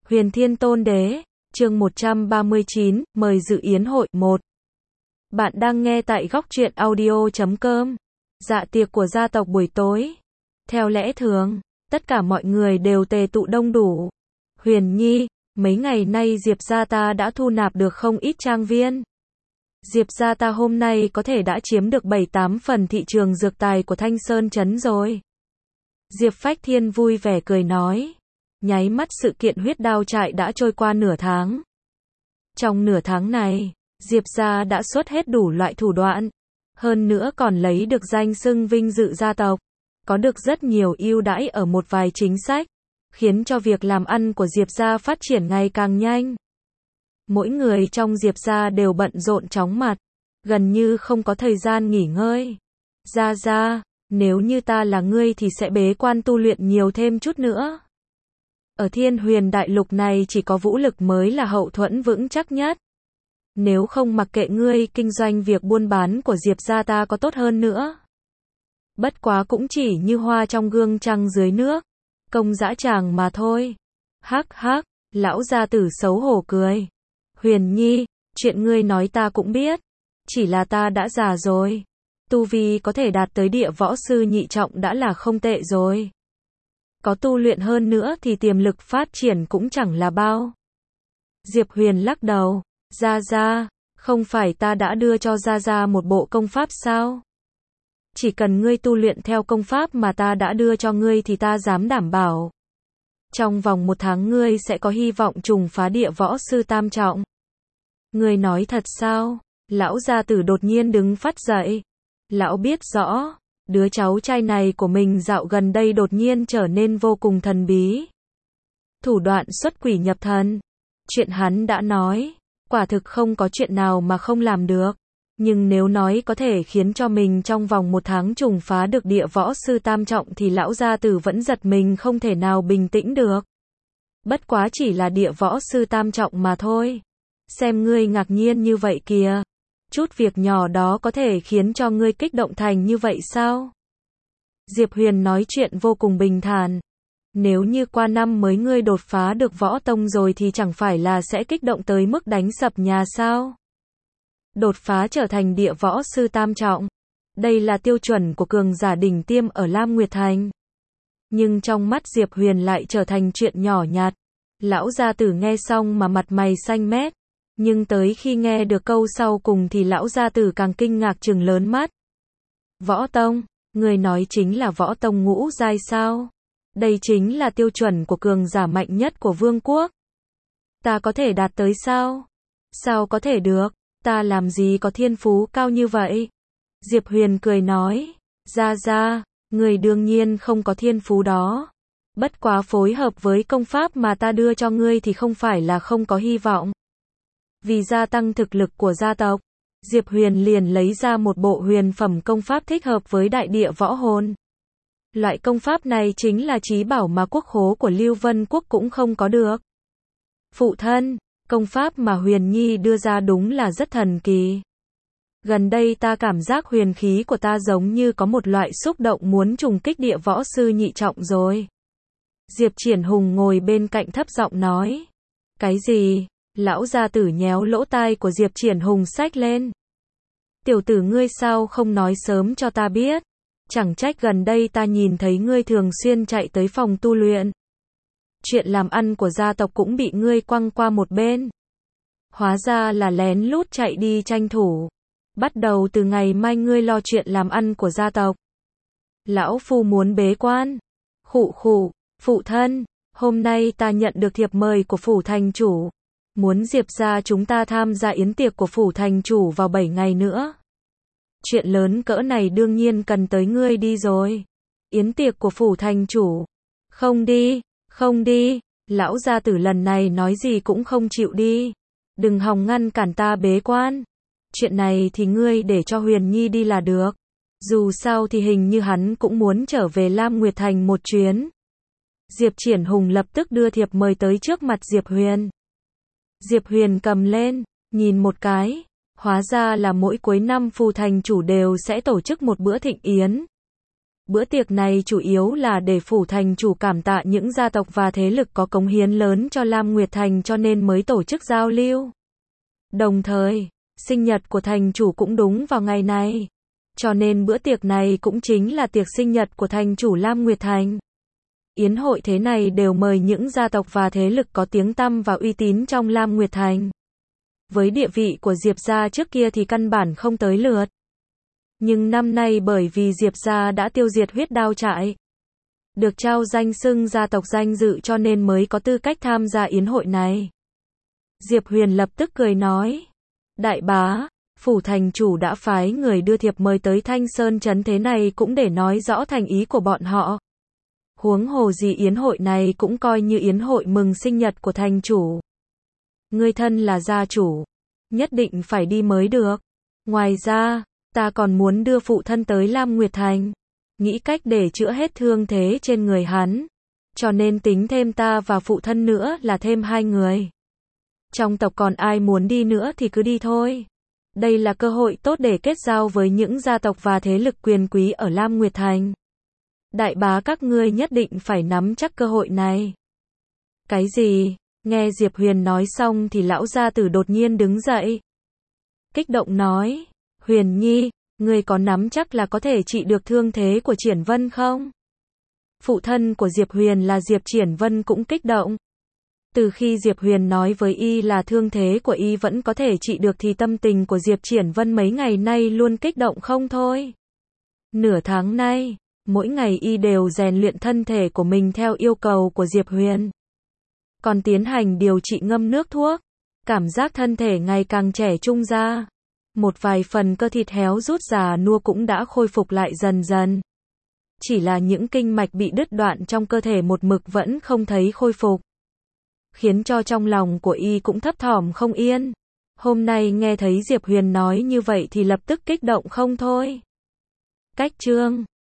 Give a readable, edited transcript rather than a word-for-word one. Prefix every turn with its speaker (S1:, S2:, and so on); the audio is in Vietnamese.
S1: Huyền Thiên Tôn Đế, chương 139, mời dự yến hội 1. Bạn đang nghe tại góc truyện audio.com. Dạ tiệc của gia tộc buổi tối. Theo lẽ thường, tất cả mọi người đều tề tụ đông đủ. Huyền Nhi, mấy ngày nay Diệp gia ta đã thu nạp được không ít trang viên. Diệp gia ta hôm nay có thể đã chiếm được 7-8 phần thị trường dược tài của Thanh Sơn Trấn rồi. Diệp Phách Thiên vui vẻ cười nói. Nháy mắt sự kiện huyết đao trại đã trôi qua nửa tháng. Trong nửa tháng này, Diệp gia đã xuất hết đủ loại thủ đoạn. Hơn nữa còn lấy được danh xưng vinh dự gia tộc. Có được rất nhiều ưu đãi ở một vài chính sách. Khiến cho việc làm ăn của Diệp gia phát triển ngày càng nhanh. Mỗi người trong Diệp gia đều bận rộn chóng mặt. Gần như không có thời gian nghỉ ngơi. Gia, nếu như ta là ngươi thì sẽ bế quan tu luyện nhiều thêm chút nữa. Ở Thiên Huyền Đại Lục này chỉ có vũ lực mới là hậu thuẫn vững chắc nhất. Nếu không mặc kệ ngươi kinh doanh việc buôn bán của Diệp gia ta có tốt hơn nữa. Bất quá cũng chỉ như hoa trong gương trăng dưới nước. Công dã tràng mà thôi. Hắc, lão gia tử xấu hổ cười. Huyền Nhi, chuyện ngươi nói ta cũng biết. Chỉ là ta đã già rồi. Tu vi có thể đạt tới địa võ sư nhị trọng đã là không tệ rồi. Có tu luyện hơn nữa thì tiềm lực phát triển cũng chẳng là bao. Diệp Huyền lắc đầu. Gia, không phải ta đã đưa cho Gia một bộ công pháp sao? Chỉ cần ngươi tu luyện theo công pháp mà ta đã đưa cho ngươi thì ta dám đảm bảo. Trong vòng 1 tháng ngươi sẽ có hy vọng trùng phá địa võ sư tam trọng. Ngươi nói thật sao? Lão gia tử đột nhiên đứng phát dậy. Lão biết rõ. Đứa cháu trai này của mình dạo gần đây đột nhiên trở nên vô cùng thần bí. Thủ đoạn xuất quỷ nhập thần. Chuyện hắn đã nói, quả thực không có chuyện nào mà không làm được. Nhưng nếu nói có thể khiến cho mình trong vòng 1 tháng trùng phá được địa võ sư tam trọng thì lão gia tử vẫn giật mình không thể nào bình tĩnh được. Bất quá chỉ là địa võ sư tam trọng mà thôi. Xem ngươi ngạc nhiên như vậy kìa. Chút việc nhỏ đó có thể khiến cho ngươi kích động thành như vậy sao? Diệp Huyền nói chuyện vô cùng bình thản. Nếu như qua năm mới ngươi đột phá được võ tông rồi thì chẳng phải là sẽ kích động tới mức đánh sập nhà sao? Đột phá trở thành địa võ sư tam trọng. Đây là tiêu chuẩn của cường giả đỉnh tiêm ở Lam Nguyệt Thành. Nhưng trong mắt Diệp Huyền lại trở thành chuyện nhỏ nhặt. Lão gia tử nghe xong mà mặt mày xanh mét. Nhưng tới khi nghe được câu sau cùng thì lão gia tử càng kinh ngạc trừng lớn mắt. Võ tông, người nói chính là võ tông ngũ giai sao? Đây chính là tiêu chuẩn của cường giả mạnh nhất của vương quốc. Ta có thể đạt tới sao? Sao có thể được? Ta làm gì có thiên phú cao như vậy? Diệp Huyền cười nói. Gia, người đương nhiên không có thiên phú đó. Bất quá phối hợp với công pháp mà ta đưa cho ngươi thì không phải là không có hy vọng. Vì gia tăng thực lực của gia tộc, Diệp Huyền liền lấy ra một bộ huyền phẩm công pháp thích hợp với đại địa võ hồn. Loại công pháp này chính là trí bảo mà quốc khố của Lưu Vân Quốc cũng không có được. Phụ thân, công pháp mà Huyền Nhi đưa ra đúng là rất thần kỳ. Gần đây ta cảm giác huyền khí của ta giống như có một loại xúc động muốn trùng kích địa võ sư nhị trọng rồi. Diệp Triển Hùng ngồi bên cạnh thấp giọng nói. Cái gì? Lão gia tử nhéo lỗ tai của Diệp Triển Hùng xách lên. Tiểu tử ngươi sao không nói sớm cho ta biết? Chẳng trách gần đây ta nhìn thấy ngươi thường xuyên chạy tới phòng tu luyện. Chuyện làm ăn của gia tộc cũng bị ngươi quăng qua một bên. Hóa ra là lén lút chạy đi tranh thủ. Bắt đầu từ ngày mai ngươi lo chuyện làm ăn của gia tộc. Lão phu muốn bế quan. Khụ, phụ thân, hôm nay ta nhận được thiệp mời của phủ thành chủ. Muốn Diệp gia chúng ta tham gia yến tiệc của phủ thành chủ vào 7 ngày nữa. Chuyện lớn cỡ này đương nhiên cần tới ngươi đi rồi. Yến tiệc của phủ thành chủ. Không đi, lão gia tử lần này nói gì cũng không chịu đi. Đừng hòng ngăn cản ta bế quan. Chuyện này thì ngươi để cho Huyền Nhi đi là được. Dù sao thì hình như hắn cũng muốn trở về Lam Nguyệt Thành một chuyến. Diệp Triển Hùng lập tức đưa thiệp mời tới trước mặt Diệp Huyền. Diệp Huyền cầm lên, nhìn một cái, hóa ra là mỗi cuối năm phủ thành chủ đều sẽ tổ chức một bữa thịnh yến. Bữa tiệc này chủ yếu là để phủ thành chủ cảm tạ những gia tộc và thế lực có cống hiến lớn cho Lam Nguyệt Thành cho nên mới tổ chức giao lưu. Đồng thời, sinh nhật của thành chủ cũng đúng vào ngày này. Cho nên bữa tiệc này cũng chính là tiệc sinh nhật của thành chủ Lam Nguyệt Thành. Yến hội thế này đều mời những gia tộc và thế lực có tiếng tăm và uy tín trong Lam Nguyệt Thành. Với địa vị của Diệp gia trước kia thì căn bản không tới lượt. Nhưng năm nay bởi vì Diệp gia đã tiêu diệt huyết đao trại, được trao danh xưng gia tộc danh dự cho nên mới có tư cách tham gia yến hội này. Diệp Huyền lập tức cười nói, đại bá, phủ thành chủ đã phái người đưa thiệp mời tới Thanh Sơn trấn thế này cũng để nói rõ thành ý của bọn họ. Huống hồ gì yến hội này cũng coi như yến hội mừng sinh nhật của thành chủ. Ngươi thân là gia chủ, nhất định phải đi mới được. Ngoài ra, ta còn muốn đưa phụ thân tới Lam Nguyệt Thành, nghĩ cách để chữa hết thương thế trên người hắn. Cho nên tính thêm ta và phụ thân nữa là thêm 2 người. Trong tộc còn ai muốn đi nữa thì cứ đi thôi. Đây là cơ hội tốt để kết giao với những gia tộc và thế lực quyền quý ở Lam Nguyệt Thành. Đại bá các ngươi nhất định phải nắm chắc cơ hội này. Cái gì? Nghe Diệp Huyền nói xong thì lão gia tử đột nhiên đứng dậy. Kích động nói, Huyền Nhi, ngươi có nắm chắc là có thể trị được thương thế của Triển Vân không? Phụ thân của Diệp Huyền là Diệp Triển Vân cũng kích động. Từ khi Diệp Huyền nói với y là thương thế của y vẫn có thể trị được thì tâm tình của Diệp Triển Vân mấy ngày nay luôn kích động không thôi. Nửa tháng nay, mỗi ngày y đều rèn luyện thân thể của mình theo yêu cầu của Diệp Huyền. Còn tiến hành điều trị ngâm nước thuốc, cảm giác thân thể ngày càng trẻ trung ra. Một vài phần cơ thịt héo rút già nua cũng đã khôi phục lại dần dần. Chỉ là những kinh mạch bị đứt đoạn trong cơ thể một mực vẫn không thấy khôi phục. Khiến cho trong lòng của y cũng thấp thỏm không yên. Hôm nay nghe thấy Diệp Huyền nói như vậy thì lập tức kích động không thôi. Cách chương